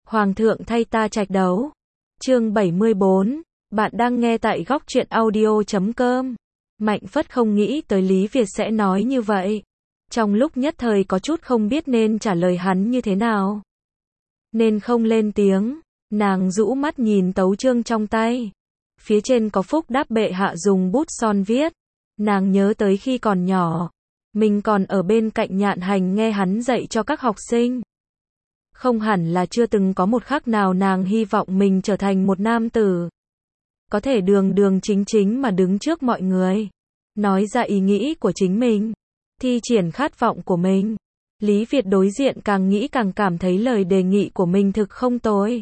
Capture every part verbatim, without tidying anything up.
Hoàng thượng thay ta trạch đấu. Chương bảy mươi bốn, bạn đang nghe tại góc truyện audio chấm com. Mạnh Phất không nghĩ tới Lý Việt sẽ nói như vậy. Trong lúc nhất thời có chút không biết nên trả lời hắn như thế nào. Nên không lên tiếng, nàng rũ mắt nhìn tấu chương trong tay. Phía trên có phúc đáp bệ hạ dùng bút son viết. Nàng nhớ tới khi còn nhỏ, mình còn ở bên cạnh Nhạn Hành nghe hắn dạy cho các học sinh. Không hẳn là chưa từng có một khắc nào nàng hy vọng mình trở thành một nam tử. Có thể đường đường chính chính mà đứng trước mọi người. Nói ra ý nghĩ của chính mình. Thi triển khát vọng của mình. Lý Việt đối diện càng nghĩ càng cảm thấy lời đề nghị của mình thực không tồi.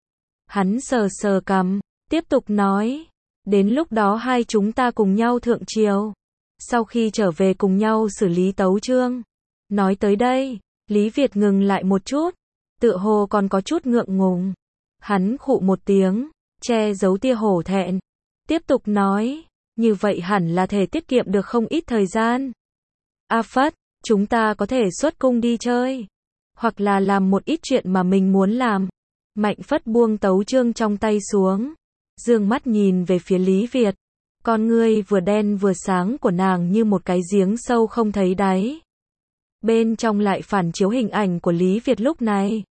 Hắn sờ sờ cằm, tiếp tục nói. Đến lúc đó hai chúng ta cùng nhau thượng triều. Sau khi trở về cùng nhau xử lý tấu chương. Nói tới đây, Lý Việt ngừng lại một chút. Tựa hồ còn có chút ngượng ngùng. Hắn khụ một tiếng, che giấu tia hổ thẹn. Tiếp tục nói, như vậy hẳn là thể tiết kiệm được không ít thời gian. A Phất, chúng ta có thể xuất cung đi chơi. Hoặc là làm một ít chuyện mà mình muốn làm. Mạnh Phất buông tấu chương trong tay xuống. Dương mắt nhìn về phía Lý Việt. Con ngươi vừa đen vừa sáng của nàng như một cái giếng sâu không thấy đáy. Bên trong lại phản chiếu hình ảnh của Lý Việt lúc này.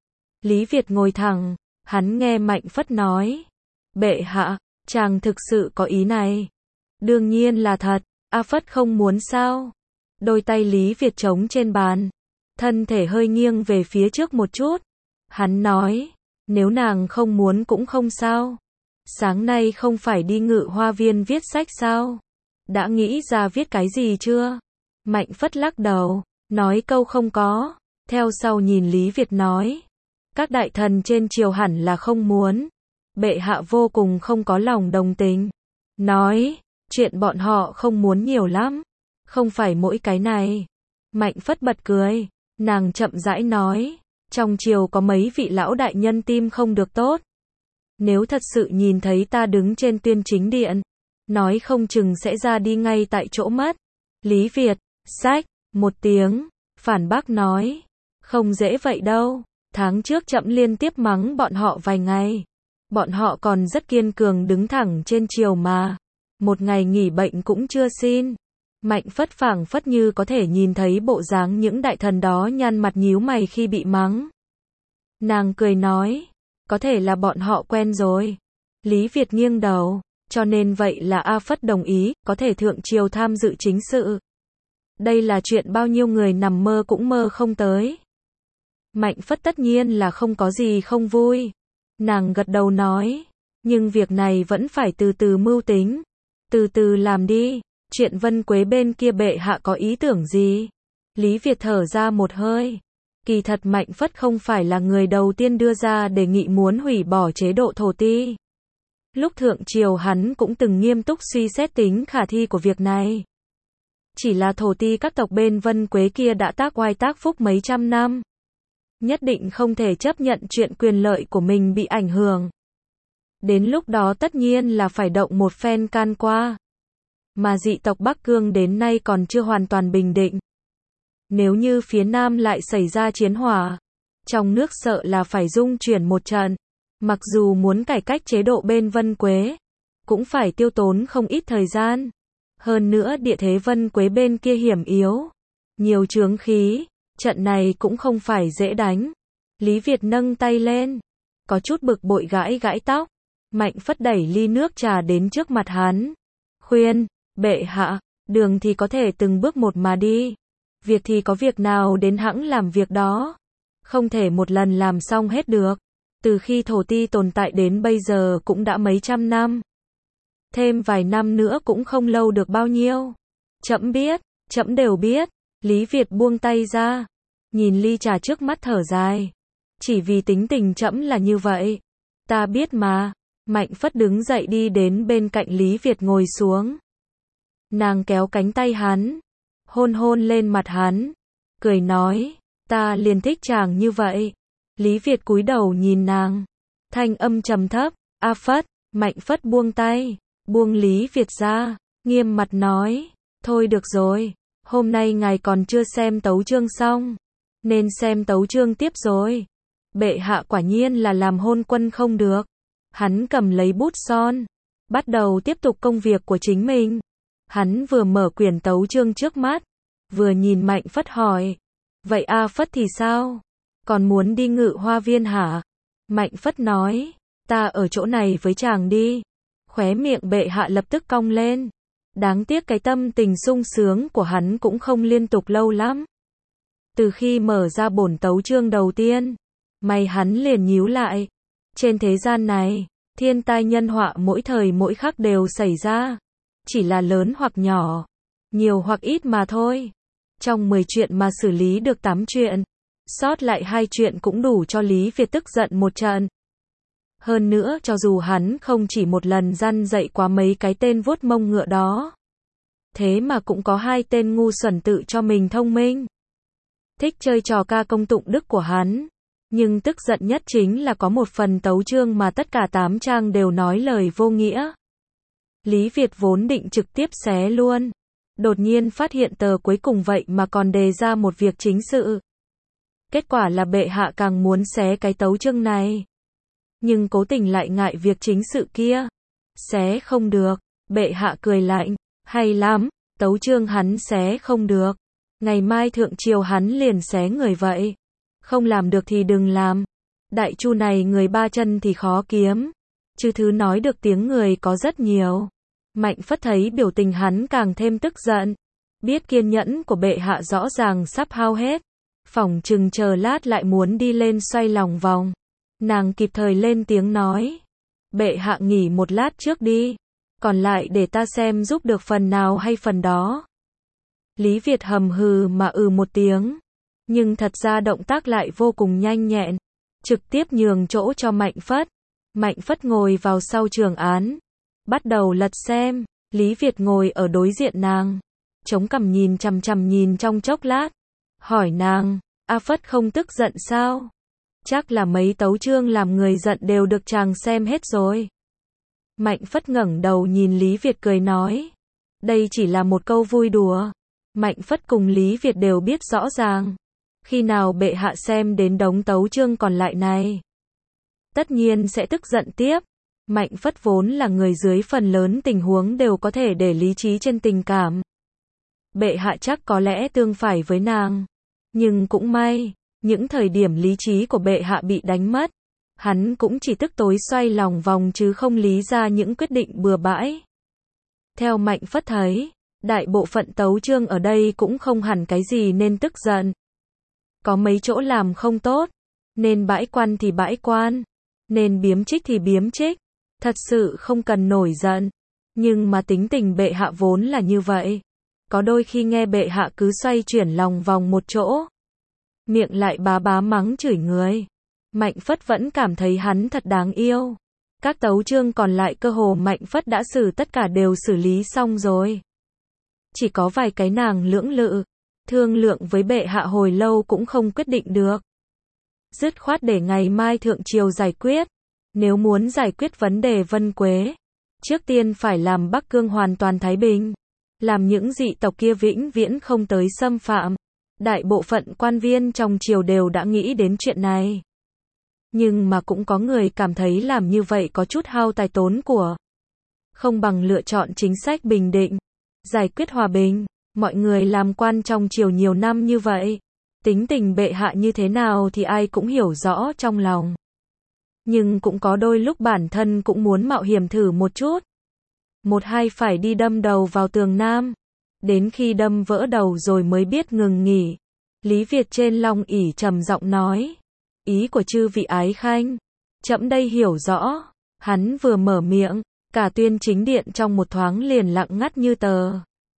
Lý Việt ngồi thẳng, hắn nghe Mạnh Phất nói. Bệ hạ, chàng thực sự có ý này. Đương nhiên là thật, A Phất không muốn sao. Đôi tay Lý Việt trống trên bàn. Thân thể hơi nghiêng về phía trước một chút. Hắn nói, nếu nàng không muốn cũng không sao. Sáng nay không phải đi Ngự Hoa Viên viết sách sao? Đã nghĩ ra viết cái gì chưa? Mạnh Phất lắc đầu, nói câu không có. Theo sau nhìn Lý Việt nói. Các đại thần trên triều hẳn là không muốn. Bệ hạ vô cùng không có lòng đồng tình. Nói, chuyện bọn họ không muốn nhiều lắm. Không phải mỗi cái này. Mạnh Phất bật cười. Nàng chậm rãi nói. Trong triều có mấy vị lão đại nhân tim không được tốt. Nếu thật sự nhìn thấy ta đứng trên tuyên chính điện. Nói không chừng sẽ ra đi ngay tại chỗ mất. Lý Việt, sách, một tiếng. Phản bác nói. Không dễ vậy đâu. Tháng trước Trẫm liên tiếp mắng bọn họ vài ngày. Bọn họ còn rất kiên cường đứng thẳng trên triều mà. Một ngày nghỉ bệnh cũng chưa xin. Mạnh Phất phảng phất như có thể nhìn thấy bộ dáng những đại thần đó nhăn mặt nhíu mày khi bị mắng. Nàng cười nói. Có thể là bọn họ quen rồi. Lý Việt nghiêng đầu. Cho nên vậy là A Phất đồng ý, có thể thượng triều tham dự chính sự. Đây là chuyện bao nhiêu người nằm mơ cũng mơ không tới. Mạnh Phất tất nhiên là không có gì không vui. Nàng gật đầu nói. Nhưng việc này vẫn phải từ từ mưu tính. Từ từ làm đi. Chuyện Vân Quế bên kia bệ hạ có ý tưởng gì? Lý Việt thở ra một hơi. Kỳ thật Mạnh Phất không phải là người đầu tiên đưa ra đề nghị muốn hủy bỏ chế độ thổ ti. Lúc thượng triều hắn cũng từng nghiêm túc suy xét tính khả thi của việc này. Chỉ là thổ ti các tộc bên Vân Quế kia đã tác oai tác phúc mấy trăm năm. Nhất định không thể chấp nhận chuyện quyền lợi của mình bị ảnh hưởng. Đến lúc đó tất nhiên là phải động một phen can qua. Mà dị tộc Bắc Cương đến nay còn chưa hoàn toàn bình định. Nếu như phía Nam lại xảy ra chiến hỏa, trong nước sợ là phải dung chuyển một trận. Mặc dù muốn cải cách chế độ bên Vân Quế, cũng phải tiêu tốn không ít thời gian. Hơn nữa địa thế Vân Quế bên kia hiểm yếu, nhiều chướng khí, trận này cũng không phải dễ đánh. Lý Việt nâng tay lên, có chút bực bội gãi gãi tóc. Mạnh Phất đẩy ly nước trà đến trước mặt hắn. Khuyên, bệ hạ, đường thì có thể từng bước một mà đi. Việc thì có việc nào đến hẵng làm việc đó. Không thể một lần làm xong hết được. Từ khi thổ ti tồn tại đến bây giờ cũng đã mấy trăm năm. Thêm vài năm nữa cũng không lâu được bao nhiêu. Trẫm biết, trẫm đều biết. Lý Việt buông tay ra. Nhìn ly trà trước mắt thở dài. Chỉ vì tính tình trẫm là như vậy. Ta biết mà. Mạnh Phất đứng dậy đi đến bên cạnh Lý Việt ngồi xuống. Nàng kéo cánh tay hắn. Hôn hôn lên mặt hắn. Cười nói. Ta liền thích chàng như vậy. Lý Việt cúi đầu nhìn nàng. Thanh âm trầm thấp. A Phất. Mạnh Phất buông tay. Buông Lý Việt ra. Nghiêm mặt nói. Thôi được rồi. Hôm nay ngài còn chưa xem tấu chương xong. Nên xem tấu chương tiếp rồi. Bệ hạ quả nhiên là làm hôn quân không được. Hắn cầm lấy bút son, bắt đầu tiếp tục công việc của chính mình. Hắn vừa mở quyển tấu chương trước mắt, vừa nhìn Mạnh Phất hỏi. Vậy A Phất thì sao? Còn muốn đi Ngự Hoa Viên hả? Mạnh Phất nói, ta ở chỗ này với chàng đi. Khóe miệng bệ hạ lập tức cong lên. Đáng tiếc cái tâm tình sung sướng của hắn cũng không liên tục lâu lắm. Từ khi mở ra bổn tấu chương đầu tiên, mày hắn liền nhíu lại. Trên thế gian này, thiên tai nhân họa mỗi thời mỗi khắc đều xảy ra. Chỉ là lớn hoặc nhỏ, nhiều hoặc ít mà thôi. Trong mười chuyện mà xử lý được tám chuyện, sót lại hai chuyện cũng đủ cho Lý Việt tức giận một trận. Hơn nữa cho dù hắn không chỉ một lần răn dạy quá mấy cái tên vuốt mông ngựa đó. Thế mà cũng có hai tên ngu xuẩn tự cho mình thông minh. Thích chơi trò ca công tụng đức của hắn. Nhưng tức giận nhất chính là có một phần tấu chương mà tất cả tám trang đều nói lời vô nghĩa. Lý Việt vốn định trực tiếp xé luôn. Đột nhiên phát hiện tờ cuối cùng vậy mà còn đề ra một việc chính sự. Kết quả là bệ hạ càng muốn xé cái tấu chương này. Nhưng cố tình lại ngại việc chính sự kia. Xé không được. Bệ hạ cười lạnh. Hay lắm, tấu chương hắn xé không được. Ngày mai thượng triều hắn liền xé người vậy. Không làm được thì đừng làm. Đại chu này người ba chân thì khó kiếm. Chứ thứ nói được tiếng người có rất nhiều. Mạnh Phất thấy biểu tình hắn càng thêm tức giận. Biết kiên nhẫn của bệ hạ rõ ràng sắp hao hết. Phỏng chừng chờ lát lại muốn đi lên xoay lòng vòng. Nàng kịp thời lên tiếng nói. Bệ hạ nghỉ một lát trước đi. Còn lại để ta xem giúp được phần nào hay phần đó. Lý Việt hầm hừ mà ừ một tiếng. Nhưng thật ra động tác lại vô cùng nhanh nhẹn. Trực tiếp nhường chỗ cho Mạnh Phất. Mạnh Phất ngồi vào sau trường án. Bắt đầu lật xem. Lý Việt ngồi ở đối diện nàng. Chống cằm nhìn chằm chằm nhìn trong chốc lát. Hỏi nàng, A Phất không tức giận sao? Chắc là mấy tấu chương làm người giận đều được chàng xem hết rồi. Mạnh Phất ngẩng đầu nhìn Lý Việt cười nói. Đây chỉ là một câu vui đùa. Mạnh Phất cùng Lý Việt đều biết rõ ràng. Khi nào bệ hạ xem đến đống tấu chương còn lại này, tất nhiên sẽ tức giận tiếp. Mạnh Phất vốn là người dưới phần lớn tình huống đều có thể để lý trí trên tình cảm. Bệ hạ chắc có lẽ tương phải với nàng. Nhưng cũng may, những thời điểm lý trí của bệ hạ bị đánh mất, hắn cũng chỉ tức tối xoay lòng vòng chứ không lý ra những quyết định bừa bãi. Theo Mạnh Phất thấy, đại bộ phận tấu chương ở đây cũng không hẳn cái gì nên tức giận. Có mấy chỗ làm không tốt, nên bãi quan thì bãi quan, nên biếm trích thì biếm trích, thật sự không cần nổi giận. Nhưng mà tính tình bệ hạ vốn là như vậy. Có đôi khi nghe bệ hạ cứ xoay chuyển lòng vòng một chỗ, miệng lại bá bá mắng chửi người. Mạnh Phất vẫn cảm thấy hắn thật đáng yêu. Các tấu chương còn lại cơ hồ Mạnh Phất đã xử tất cả đều xử lý xong rồi. Chỉ có vài cái nàng lưỡng lự, thương lượng với bệ hạ hồi lâu cũng không quyết định được. Dứt khoát để ngày mai thượng triều giải quyết. Nếu muốn giải quyết vấn đề Vân Quế, trước tiên phải làm Bắc Cương hoàn toàn thái bình. Làm những dị tộc kia vĩnh viễn không tới xâm phạm. Đại bộ phận quan viên trong triều đều đã nghĩ đến chuyện này. Nhưng mà cũng có người cảm thấy làm như vậy có chút hao tài tốn của. Không bằng lựa chọn chính sách bình định, giải quyết hòa bình. Mọi người làm quan trong triều nhiều năm như vậy, tính tình bệ hạ như thế nào thì ai cũng hiểu rõ trong lòng. Nhưng cũng có đôi lúc bản thân cũng muốn mạo hiểm thử một chút. Một hai phải đi đâm đầu vào tường Nam. Đến khi đâm vỡ đầu rồi mới biết ngừng nghỉ. Lý Việt trên long ỷ trầm giọng nói. Ý của chư vị ái khanh, trẫm đây hiểu rõ. Hắn vừa mở miệng, cả tuyên chính điện trong một thoáng liền lặng ngắt như tờ.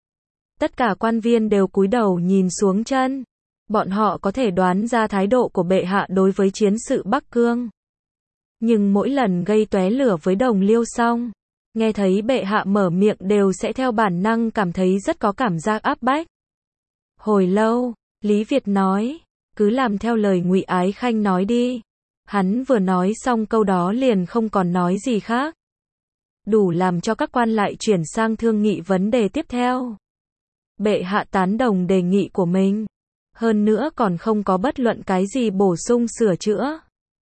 Tất cả quan viên đều cúi đầu nhìn xuống chân. Bọn họ có thể đoán ra thái độ của bệ hạ đối với chiến sự Bắc Cương. Nhưng mỗi lần gây tóe lửa với Đồng Liêu xong, nghe thấy bệ hạ mở miệng đều sẽ theo bản năng cảm thấy rất có cảm giác áp bách. Hồi lâu, Lý Việt nói, cứ làm theo lời Ngụy Ái Khanh nói đi. Hắn vừa nói xong câu đó liền không còn nói gì khác. Đủ làm cho các quan lại chuyển sang thương nghị vấn đề tiếp theo. Bệ hạ tán đồng đề nghị của mình. Hơn nữa còn không có bất luận cái gì bổ sung sửa chữa.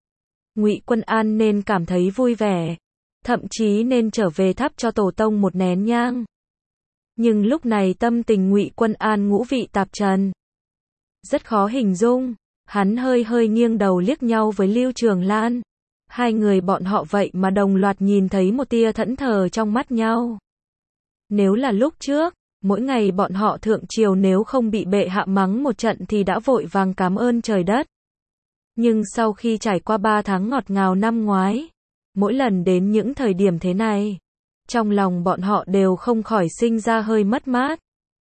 Ngụy Quân An nên cảm thấy vui vẻ, thậm chí nên trở về thắp cho tổ tông một nén nhang. Nhưng lúc này tâm tình Ngụy Quân An ngũ vị tạp trần, rất khó hình dung. Hắn hơi hơi nghiêng đầu liếc nhau với Lưu Trường Lan. Hai người bọn họ vậy mà đồng loạt nhìn thấy một tia thẫn thờ trong mắt nhau. Nếu là lúc trước, mỗi ngày bọn họ thượng triều nếu không bị bệ hạ mắng một trận thì đã vội vàng cảm ơn trời đất. Nhưng sau khi trải qua ba tháng ngọt ngào năm ngoái, mỗi lần đến những thời điểm thế này, trong lòng bọn họ đều không khỏi sinh ra hơi mất mát.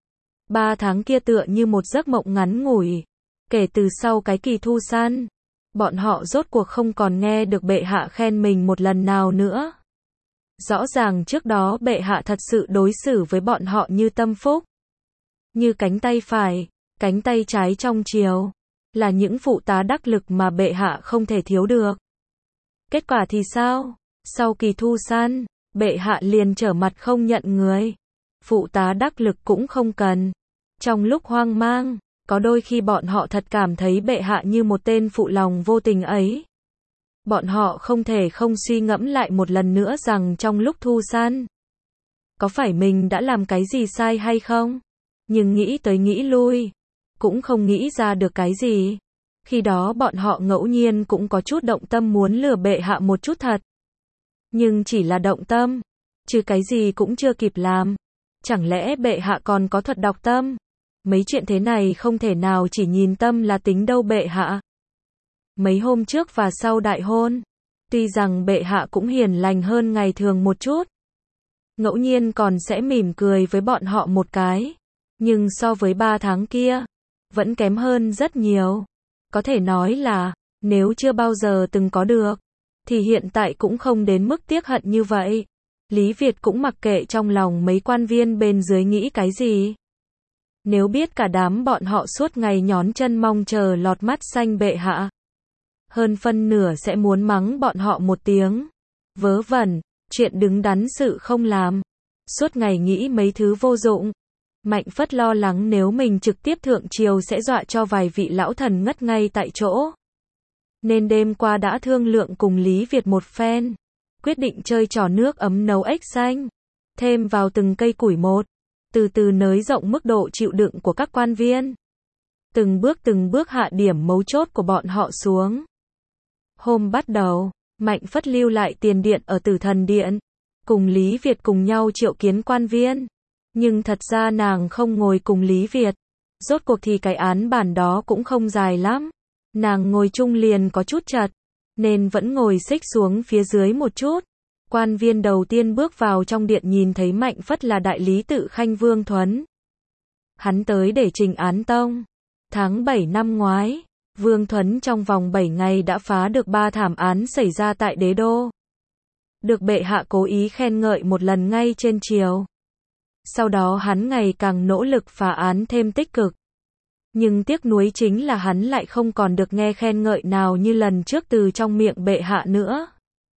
Ba tháng kia tựa như một giấc mộng ngắn ngủi. Kể từ sau cái kỳ thu săn, bọn họ rốt cuộc không còn nghe được bệ hạ khen mình một lần nào nữa. Rõ ràng trước đó bệ hạ thật sự đối xử với bọn họ như tâm phúc, như cánh tay phải, cánh tay trái trong triều, là những phụ tá đắc lực mà bệ hạ không thể thiếu được. Kết quả thì sao? Sau kỳ thu săn, bệ hạ liền trở mặt không nhận người. Phụ tá đắc lực cũng không cần. Trong lúc hoang mang, có đôi khi bọn họ thật cảm thấy bệ hạ như một tên phụ lòng vô tình ấy. Bọn họ không thể không suy ngẫm lại một lần nữa rằng trong lúc thu săn, có phải mình đã làm cái gì sai hay không? Nhưng nghĩ tới nghĩ lui, cũng không nghĩ ra được cái gì. Khi đó bọn họ ngẫu nhiên cũng có chút động tâm muốn lừa bệ hạ một chút thật. Nhưng chỉ là động tâm, chứ cái gì cũng chưa kịp làm. Chẳng lẽ bệ hạ còn có thuật đọc tâm? Mấy chuyện thế này không thể nào chỉ nhìn tâm là tính đâu bệ hạ. Mấy hôm trước và sau đại hôn, tuy rằng bệ hạ cũng hiền lành hơn ngày thường một chút, ngẫu nhiên còn sẽ mỉm cười với bọn họ một cái, nhưng so với ba tháng kia, vẫn kém hơn rất nhiều. Có thể nói là, nếu chưa bao giờ từng có được, thì hiện tại cũng không đến mức tiếc hận như vậy. Lý Việt cũng mặc kệ trong lòng mấy quan viên bên dưới nghĩ cái gì. Nếu biết cả đám bọn họ suốt ngày nhón chân mong chờ lọt mắt xanh bệ hạ, hơn phân nửa sẽ muốn mắng bọn họ một tiếng. Vớ vẩn, chuyện đứng đắn sự không làm, suốt ngày nghĩ mấy thứ vô dụng. Mạnh Phất lo lắng nếu mình trực tiếp thượng triều sẽ dọa cho vài vị lão thần ngất ngay tại chỗ. Nên đêm qua đã thương lượng cùng Lý Việt một phen, quyết định chơi trò nước ấm nấu ếch xanh, thêm vào từng cây củi một, từ từ nới rộng mức độ chịu đựng của các quan viên. Từng bước từng bước hạ điểm mấu chốt của bọn họ xuống. Hôm bắt đầu, Mạnh Phất lưu lại tiền điện ở Tử Thần Điện, cùng Lý Việt cùng nhau triệu kiến quan viên. Nhưng thật ra nàng không ngồi cùng Lý Việt. Rốt cuộc thì cái án bản đó cũng không dài lắm. Nàng ngồi chung liền có chút chật, nên vẫn ngồi xích xuống phía dưới một chút. Quan viên đầu tiên bước vào trong điện nhìn thấy Mạnh Phất là đại lý tự Khanh Vương Thuấn. Hắn tới để trình án tông. Tháng bảy năm ngoái, Vương Thuấn trong vòng bảy ngày đã phá được ba thảm án xảy ra tại đế đô. Được bệ hạ cố ý khen ngợi một lần ngay trên triều. Sau đó hắn ngày càng nỗ lực phá án thêm tích cực. Nhưng tiếc nuối chính là hắn lại không còn được nghe khen ngợi nào như lần trước từ trong miệng bệ hạ nữa.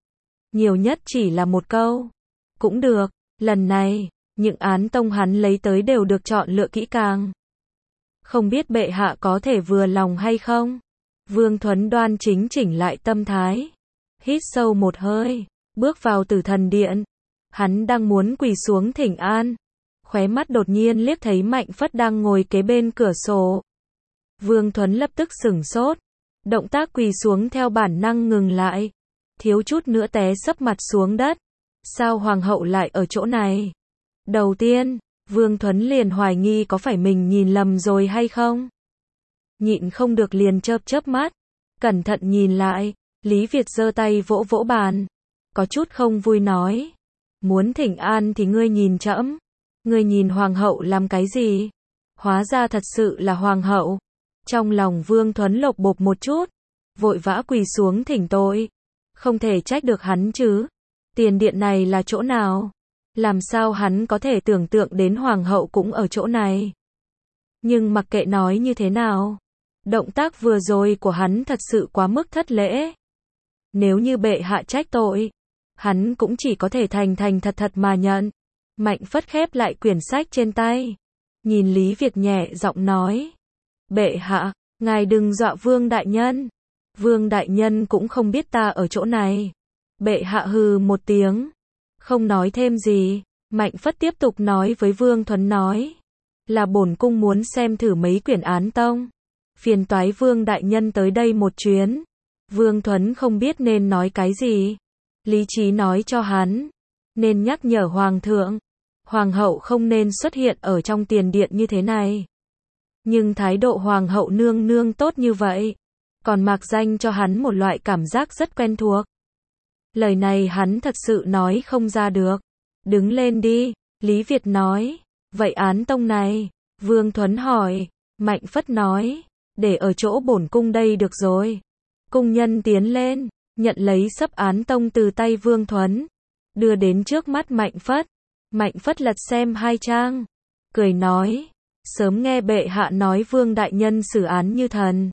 Nhiều nhất chỉ là một câu. Cũng được, lần này, những án tông hắn lấy tới đều được chọn lựa kỹ càng. Không biết bệ hạ có thể vừa lòng hay không? Vương Thuấn đoan chính chỉnh lại tâm thái. Hít sâu một hơi, bước vào Tử Thần Điện. Hắn đang muốn quỳ xuống thỉnh an. Khóe mắt đột nhiên liếc thấy Mạnh Phất đang ngồi kế bên cửa sổ. Vương Thuấn lập tức sửng sốt. Động tác quỳ xuống theo bản năng ngừng lại. Thiếu chút nữa té sấp mặt xuống đất. Sao hoàng hậu lại ở chỗ này? Đầu tiên, Vương Thuấn liền hoài nghi có phải mình nhìn lầm rồi hay không? Nhịn không được liền chớp chớp mắt. Cẩn thận nhìn lại, Lý Việt giơ tay vỗ vỗ bàn. Có chút không vui nói. Muốn thỉnh an thì ngươi nhìn trẫm. Ngươi nhìn hoàng hậu làm cái gì? Hóa ra thật sự là hoàng hậu. Trong lòng Vương Thuấn lộc bộp một chút. Vội vã quỳ xuống thỉnh tội. Không thể trách được hắn chứ. Tiền điện này là chỗ nào? Làm sao hắn có thể tưởng tượng đến hoàng hậu cũng ở chỗ này? Nhưng mặc kệ nói như thế nào, động tác vừa rồi của hắn thật sự quá mức thất lễ. Nếu như bệ hạ trách tội, hắn cũng chỉ có thể thành thành thật thật mà nhận. Mạnh Phất khép lại quyển sách trên tay, nhìn Lý Việt nhẹ giọng nói. Bệ hạ, ngài đừng dọa Vương đại nhân. Vương đại nhân cũng không biết ta ở chỗ này. Bệ hạ hừ một tiếng, không nói thêm gì. Mạnh Phất tiếp tục nói với Vương Thuấn nói, là bổn cung muốn xem thử mấy quyển án tông. Phiền toái Vương đại nhân tới đây một chuyến. Vương Thuấn không biết nên nói cái gì. Lý trí nói cho hắn, nên nhắc nhở Hoàng thượng, Hoàng hậu không nên xuất hiện ở trong tiền điện như thế này. Nhưng thái độ Hoàng hậu nương nương tốt như vậy, còn mạc danh cho hắn một loại cảm giác rất quen thuộc. Lời này hắn thật sự nói không ra được. Đứng lên đi, Lý Việt nói. Vậy án tông này? Vương Thuấn hỏi. Mạnh Phất nói, để ở chỗ bổn cung đây được rồi. Cung nhân tiến lên, nhận lấy sấp án tông từ tay Vương Thuấn, đưa đến trước mắt Mạnh Phất. Mạnh Phất lật xem hai trang, cười nói, sớm nghe bệ hạ nói Vương đại nhân xử án như thần.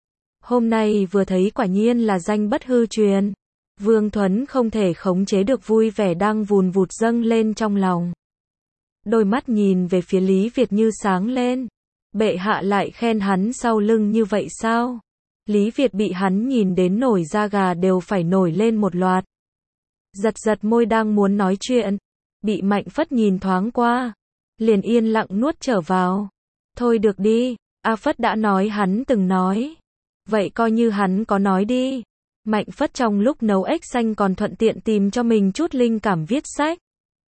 Hôm nay vừa thấy quả nhiên là danh bất hư truyền. Vương Thuấn không thể khống chế được vui vẻ đang vùn vụt dâng lên trong lòng. Đôi mắt nhìn về phía Lý Việt như sáng lên. Bệ hạ lại khen hắn sau lưng như vậy sao? Lý Việt bị hắn nhìn đến nổi da gà đều phải nổi lên một loạt. Giật giật môi đang muốn nói chuyện, bị Mạnh Phất nhìn thoáng qua, liền yên lặng nuốt trở vào. Thôi được đi, A Phất đã nói hắn từng nói. Vậy coi như hắn có nói đi. Mạnh Phất trong lúc nấu ếch xanh còn thuận tiện tìm cho mình chút linh cảm viết sách.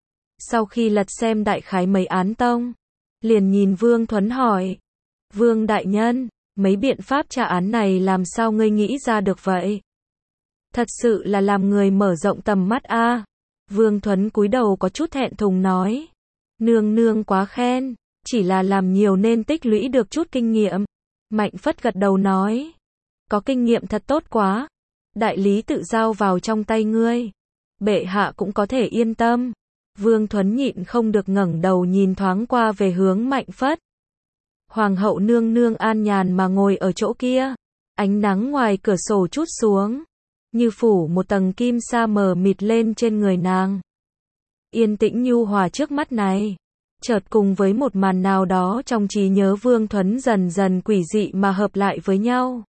Sau khi lật xem đại khái mấy án tông, liền nhìn Vương Thuấn hỏi, Vương đại nhân, mấy biện pháp tra án này làm sao ngươi nghĩ ra được vậy? Thật sự là làm người mở rộng tầm mắt a. À. Vương Thuấn cúi đầu có chút thẹn thùng nói, nương nương quá khen, chỉ là làm nhiều nên tích lũy được chút kinh nghiệm. Mạnh Phất gật đầu nói, có kinh nghiệm thật tốt quá. Đại lý tự giao vào trong tay ngươi, bệ hạ cũng có thể yên tâm. Vương Thuấn nhịn không được ngẩng đầu nhìn thoáng qua về hướng Mạnh Phất. Hoàng hậu nương nương an nhàn mà ngồi ở chỗ kia, ánh nắng ngoài cửa sổ trút xuống, như phủ một tầng kim sa mờ mịt lên trên người nàng. Yên tĩnh nhu hòa trước mắt này, chợt cùng với một màn nào đó trong trí nhớ Vương Thuấn dần dần quỷ dị mà hợp lại với nhau.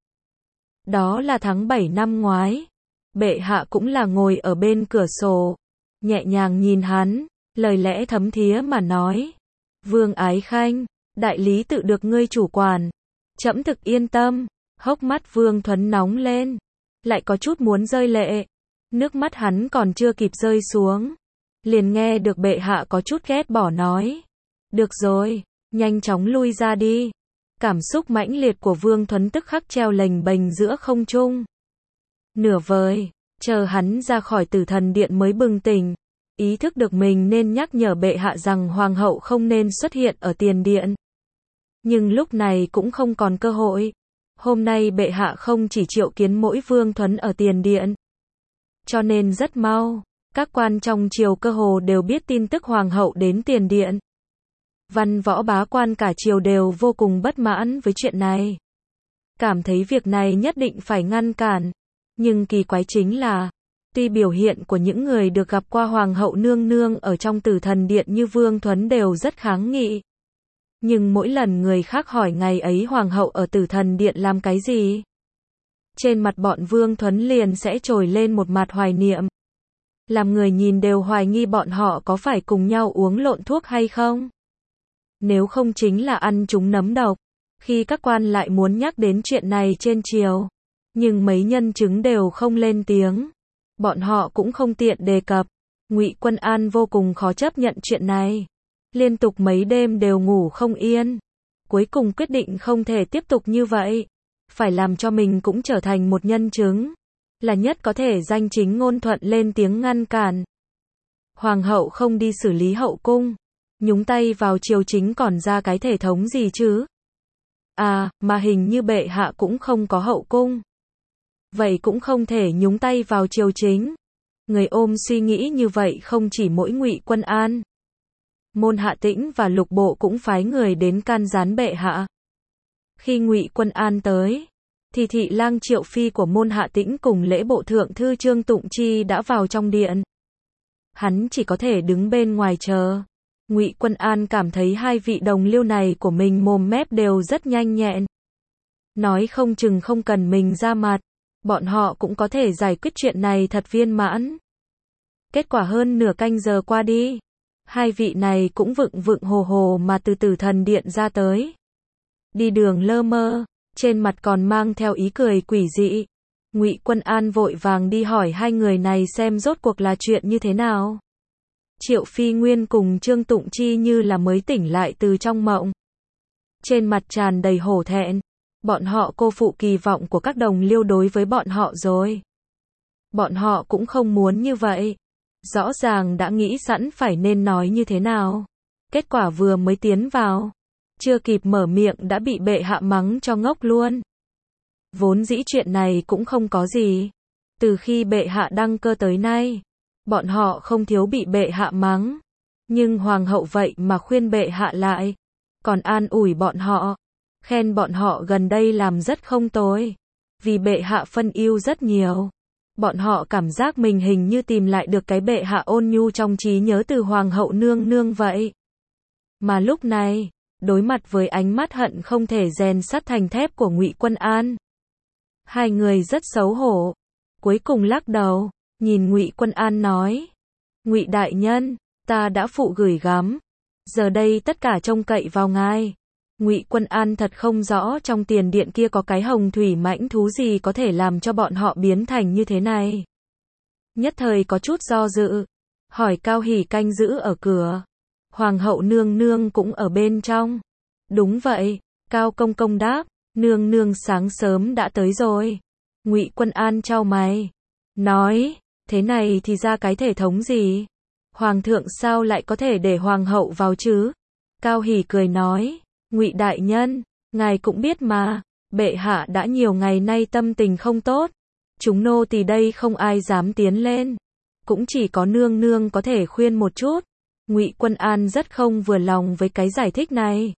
Đó là tháng bảy năm ngoái, bệ hạ cũng là ngồi ở bên cửa sổ, nhẹ nhàng nhìn hắn, lời lẽ thấm thía mà nói, Vương Ái Khanh, đại lý tự được ngươi chủ quản, trẫm thực yên tâm. Hốc mắt Vương Thuấn nóng lên, lại có chút muốn rơi lệ. Nước mắt hắn còn chưa kịp rơi xuống, liền nghe được bệ hạ có chút ghét bỏ nói, được rồi, nhanh chóng lui ra đi. Cảm xúc mãnh liệt của Vương Thuấn tức khắc treo lềnh bềnh giữa không trung. Nửa vời, chờ hắn ra khỏi Tử Thần Điện mới bừng tỉnh, ý thức được mình nên nhắc nhở bệ hạ rằng Hoàng hậu không nên xuất hiện ở tiền điện. Nhưng lúc này cũng không còn cơ hội. Hôm nay bệ hạ không chỉ triệu kiến mỗi Vương Thuấn ở tiền điện. Cho nên rất mau, các quan trong triều cơ hồ đều biết tin tức Hoàng hậu đến tiền điện. Văn võ bá quan cả triều đều vô cùng bất mãn với chuyện này. Cảm thấy việc này nhất định phải ngăn cản. Nhưng kỳ quái chính là, tuy biểu hiện của những người được gặp qua Hoàng hậu nương nương ở trong Tử Thần Điện như Vương Thuấn đều rất kháng nghị. Nhưng mỗi lần người khác hỏi ngày ấy Hoàng hậu ở Tử Thần Điện làm cái gì, trên mặt bọn Vương Thuấn liền sẽ trồi lên một mặt hoài niệm. Làm người nhìn đều hoài nghi bọn họ có phải cùng nhau uống lộn thuốc hay không. Nếu không chính là ăn chúng nấm độc. Khi các quan lại muốn nhắc đến chuyện này trên triều, nhưng mấy nhân chứng đều không lên tiếng, bọn họ cũng không tiện đề cập. Ngụy Quân An vô cùng khó chấp nhận chuyện này, liên tục mấy đêm đều ngủ không yên. Cuối cùng quyết định không thể tiếp tục như vậy, phải làm cho mình cũng trở thành một nhân chứng, là nhất có thể danh chính ngôn thuận lên tiếng ngăn cản. Hoàng hậu không đi xử lý hậu cung, nhúng tay vào triều chính còn ra cái thể thống gì chứ? À, mà hình như bệ hạ cũng không có hậu cung. Vậy cũng không thể nhúng tay vào triều chính. Người ôm suy nghĩ như vậy không chỉ mỗi Ngụy Quân An. Môn Hạ Tĩnh và Lục Bộ cũng phái người đến can gián bệ hạ. Khi Ngụy Quân An tới, thì thị lang Triệu Phi của Môn Hạ Tĩnh cùng lễ bộ thượng thư Trương Tụng Chi đã vào trong điện. Hắn chỉ có thể đứng bên ngoài chờ. Ngụy Quân An cảm thấy hai vị đồng liêu này của mình mồm mép đều rất nhanh nhẹn. Nói không chừng không cần mình ra mặt, bọn họ cũng có thể giải quyết chuyện này thật viên mãn. Kết quả hơn nửa canh giờ qua đi, hai vị này cũng vựng vựng hồ hồ mà từ tử thần điện ra tới. Đi đường lơ mơ, trên mặt còn mang theo ý cười quỷ dị. Ngụy Quân An vội vàng đi hỏi hai người này xem rốt cuộc là chuyện như thế nào. Triệu Phi Nguyên cùng Trương Tụng Chi như là mới tỉnh lại từ trong mộng. Trên mặt tràn đầy hổ thẹn, bọn họ cô phụ kỳ vọng của các đồng liêu đối với bọn họ rồi. Bọn họ cũng không muốn như vậy. Rõ ràng đã nghĩ sẵn phải nên nói như thế nào. Kết quả vừa mới tiến vào, chưa kịp mở miệng đã bị bệ hạ mắng cho ngốc luôn. Vốn dĩ chuyện này cũng không có gì. Từ khi bệ hạ đăng cơ tới nay, bọn họ không thiếu bị bệ hạ mắng. Nhưng hoàng hậu vậy mà khuyên bệ hạ lại, còn an ủi bọn họ, khen bọn họ gần đây làm rất không tồi. Vì bệ hạ phân ưu rất nhiều. Bọn họ cảm giác mình hình như tìm lại được cái bệ hạ ôn nhu trong trí nhớ từ hoàng hậu nương nương vậy. Mà lúc này, đối mặt với ánh mắt hận không thể rèn sắt thành thép của Ngụy Quân An, hai người rất xấu hổ. Cuối cùng lắc đầu, nhìn Ngụy Quân An nói: "Ngụy đại nhân, ta đã phụ gửi gắm, giờ đây tất cả trông cậy vào ngài." Ngụy Quân An thật không rõ trong tiền điện kia có cái hồng thủy mãnh thú gì có thể làm cho bọn họ biến thành như thế này. Nhất thời có chút do dự, hỏi Cao Hỉ canh giữ ở cửa. Hoàng hậu nương nương cũng ở bên trong. Đúng vậy, Cao công công đáp, nương nương sáng sớm đã tới rồi. Ngụy Quân An chau mày, nói, thế này thì ra cái thể thống gì? Hoàng thượng sao lại có thể để hoàng hậu vào chứ? Cao Hỉ cười nói, Ngụy đại nhân, ngài cũng biết mà, bệ hạ đã nhiều ngày nay tâm tình không tốt, chúng nô tỳ đây không ai dám tiến lên, cũng chỉ có nương nương có thể khuyên một chút. Ngụy Quân An rất không vừa lòng với cái giải thích này.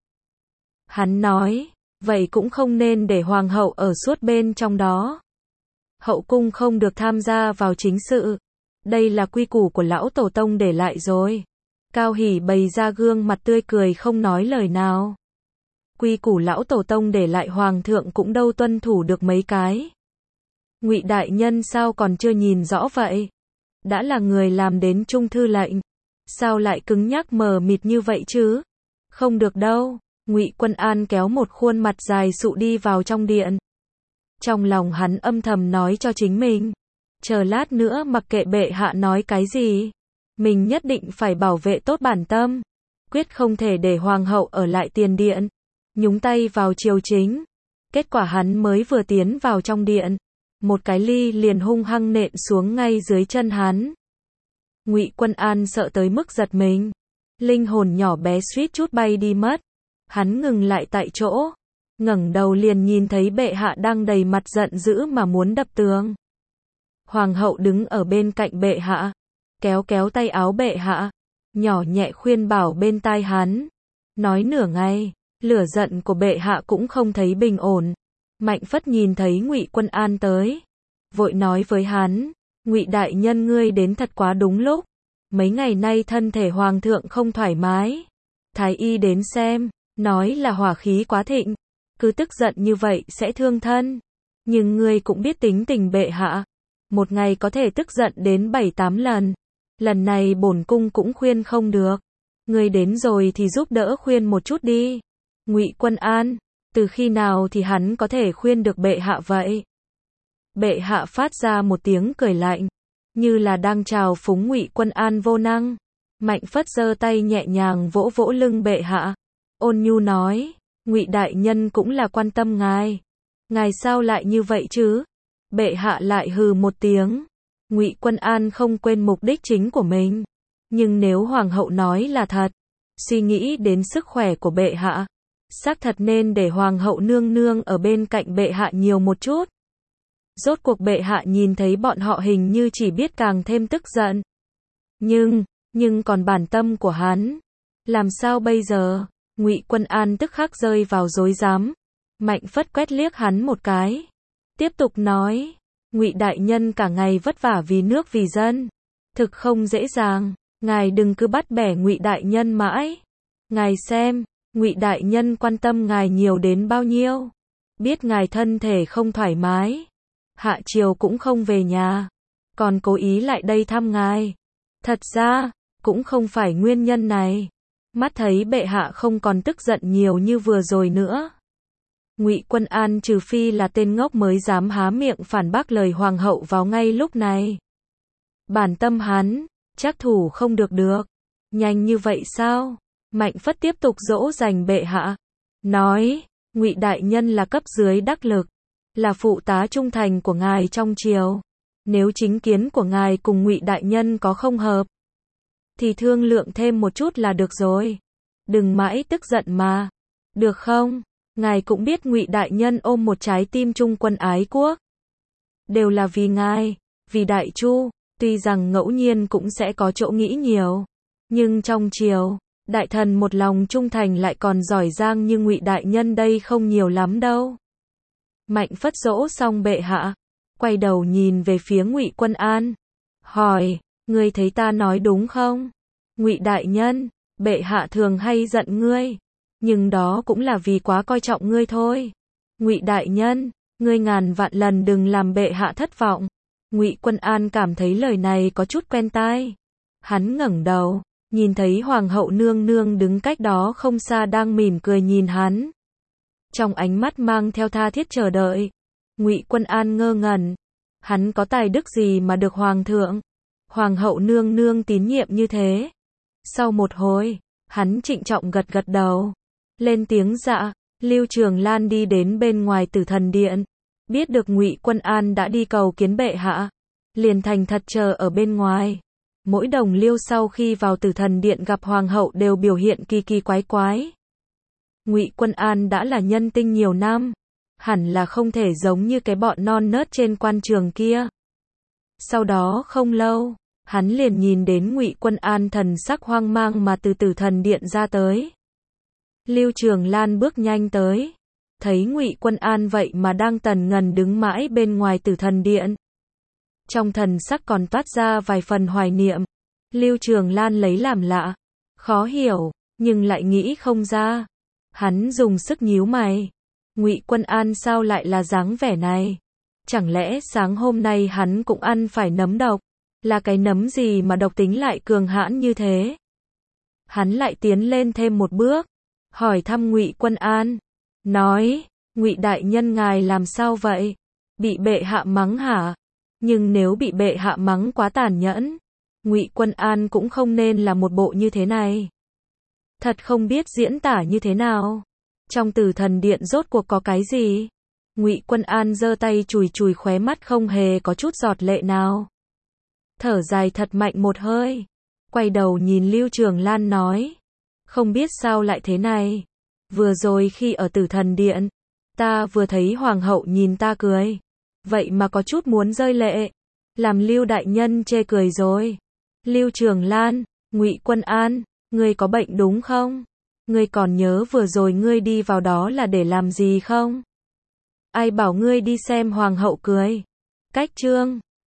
Hắn nói, vậy cũng không nên để hoàng hậu ở suốt bên trong đó. Hậu cung không được tham gia vào chính sự. Đây là quy củ của lão tổ tông để lại rồi. Cao Hỉ bày ra gương mặt tươi cười không nói lời nào. Quy củ lão tổ tông để lại hoàng thượng cũng đâu tuân thủ được mấy cái. Ngụy đại nhân sao còn chưa nhìn rõ vậy? Đã là người làm đến trung thư lệnh, sao lại cứng nhắc mờ mịt như vậy chứ? Không được đâu. Ngụy Quân An kéo một khuôn mặt dài sụ đi vào trong điện. Trong lòng hắn âm thầm nói cho chính mình, chờ lát nữa mặc kệ bệ hạ nói cái gì, mình nhất định phải bảo vệ tốt bản tâm, quyết không thể để hoàng hậu ở lại tiền điện, nhúng tay vào triều chính. Kết quả hắn mới vừa tiến vào trong điện, một cái ly liền hung hăng nện xuống ngay dưới chân hắn. Ngụy Quân An sợ tới mức giật mình, linh hồn nhỏ bé suýt chút bay đi mất. Hắn ngừng lại tại chỗ, ngẩng đầu liền nhìn thấy bệ hạ đang đầy mặt giận dữ mà muốn đập tường. Hoàng hậu đứng ở bên cạnh bệ hạ, kéo kéo tay áo bệ hạ, nhỏ nhẹ khuyên bảo bên tai hắn. Nói nửa ngày, lửa giận của bệ hạ cũng không thấy bình ổn. Mạnh Phất nhìn thấy Ngụy Quân An tới, vội nói với hắn, Ngụy đại nhân ngươi đến thật quá đúng lúc. Mấy ngày nay thân thể hoàng thượng không thoải mái, thái y đến xem, nói là hỏa khí quá thịnh, cứ tức giận như vậy sẽ thương thân. Nhưng ngươi cũng biết tính tình bệ hạ, một ngày có thể tức giận đến bảy tám lần. Lần này bổn cung cũng khuyên không được. Ngươi đến rồi thì giúp đỡ khuyên một chút đi. Ngụy Quân An, từ khi nào thì hắn có thể khuyên được bệ hạ vậy? Bệ hạ phát ra một tiếng cười lạnh, như là đang chào phúng Ngụy Quân An vô năng. Mạnh Phất giơ tay nhẹ nhàng vỗ vỗ lưng bệ hạ, ôn nhu nói, Ngụy đại nhân cũng là quan tâm ngài. Ngài sao lại như vậy chứ? Bệ hạ lại hừ một tiếng. Ngụy Quân An không quên mục đích chính của mình. Nhưng nếu hoàng hậu nói là thật, suy nghĩ đến sức khỏe của bệ hạ, xác thật nên để hoàng hậu nương nương ở bên cạnh bệ hạ nhiều một chút. Rốt cuộc bệ hạ nhìn thấy bọn họ hình như chỉ biết càng thêm tức giận. Nhưng, nhưng còn bản tâm của hắn, làm sao bây giờ? Ngụy Quân An tức khắc rơi vào rối rắm. Mạnh Phất quét liếc hắn một cái, tiếp tục nói, Ngụy đại nhân cả ngày vất vả vì nước vì dân, thực không dễ dàng, ngài đừng cứ bắt bẻ Ngụy đại nhân mãi. Ngài xem, Ngụy đại nhân quan tâm ngài nhiều đến bao nhiêu, biết ngài thân thể không thoải mái, hạ chiều cũng không về nhà, còn cố ý lại đây thăm ngài. Thật ra, cũng không phải nguyên nhân này. Mắt thấy bệ hạ không còn tức giận nhiều như vừa rồi nữa. Ngụy Quân An trừ phi là tên ngốc mới dám há miệng phản bác lời hoàng hậu vào ngay lúc này. Bản tâm hắn, chắc thủ không được được. Nhanh như vậy sao? Mạnh Phất tiếp tục dỗ dành bệ hạ. Nói, Ngụy đại nhân là cấp dưới đắc lực, là phụ tá trung thành của ngài trong triều. Nếu chính kiến của ngài cùng Ngụy đại nhân có không hợp, thì thương lượng thêm một chút là được rồi. Đừng mãi tức giận mà. Được không? Ngài cũng biết Ngụy đại nhân ôm một trái tim trung quân ái quốc. Đều là vì ngài, vì Đại Chu, tuy rằng ngẫu nhiên cũng sẽ có chỗ nghĩ nhiều. Nhưng trong triều, đại thần một lòng trung thành lại còn giỏi giang như Ngụy đại nhân đây không nhiều lắm đâu. Mạnh Phất dỗ xong bệ hạ, quay đầu nhìn về phía Ngụy Quân An, hỏi, ngươi thấy ta nói đúng không? Ngụy đại nhân, bệ hạ thường hay giận ngươi, nhưng đó cũng là vì quá coi trọng ngươi thôi. Ngụy đại nhân, ngươi ngàn vạn lần đừng làm bệ hạ thất vọng. Ngụy Quân An cảm thấy lời này có chút quen tai. Hắn ngẩng đầu, nhìn thấy hoàng hậu nương nương đứng cách đó không xa đang mỉm cười nhìn hắn. Trong ánh mắt mang theo tha thiết chờ đợi. Ngụy Quân An ngơ ngẩn. Hắn có tài đức gì mà được hoàng thượng, hoàng hậu nương nương tín nhiệm như thế? Sau một hồi, hắn trịnh trọng gật gật đầu, lên tiếng dạ. Lưu Trường Lan đi đến bên ngoài Tử Thần Điện, biết được Ngụy Quân An đã đi cầu kiến bệ hạ, liền thành thật chờ ở bên ngoài. Mỗi đồng liêu sau khi vào Tử Thần Điện gặp hoàng hậu đều biểu hiện kỳ kỳ quái quái. Ngụy Quân An đã là nhân tinh nhiều năm, hẳn là không thể giống như cái bọn non nớt trên quan trường kia. Sau đó không lâu, hắn liền nhìn đến Ngụy Quân An thần sắc hoang mang mà từ Tử Thần Điện ra tới. Lưu Trường Lan bước nhanh tới, thấy Ngụy Quân An vậy mà đang tần ngần đứng mãi bên ngoài Tử Thần Điện. Trong thần sắc còn toát ra vài phần hoài niệm. Lưu Trường Lan lấy làm lạ, khó hiểu, nhưng lại nghĩ không ra. Hắn dùng sức nhíu mày. Ngụy Quân An sao lại là dáng vẻ này? Chẳng lẽ sáng hôm nay hắn cũng ăn phải nấm độc? Là cái nấm gì mà độc tính lại cường hãn như thế? Hắn lại tiến lên thêm một bước, hỏi thăm Ngụy Quân An, nói, Ngụy đại nhân ngài làm sao vậy? Bị bệ hạ mắng hả? Nhưng nếu bị bệ hạ mắng quá tàn nhẫn, Ngụy Quân An cũng không nên là một bộ như thế này. Thật không biết diễn tả như thế nào. Trong Tử Thần Điện rốt cuộc có cái gì? Ngụy Quân An giơ tay chùi chùi khóe mắt không hề có chút giọt lệ nào. Thở dài thật mạnh một hơi, quay đầu nhìn Lưu Trường Lan nói, không biết sao lại thế này. Vừa rồi khi ở Tử Thần Điện, ta vừa thấy hoàng hậu nhìn ta cười, vậy mà có chút muốn rơi lệ, làm Lưu đại nhân chê cười rồi. Lưu Trường Lan, Ngụy Quân An, ngươi có bệnh đúng không? Ngươi còn nhớ vừa rồi ngươi đi vào đó là để làm gì không? Ai bảo ngươi đi xem hoàng hậu cười? Cách chương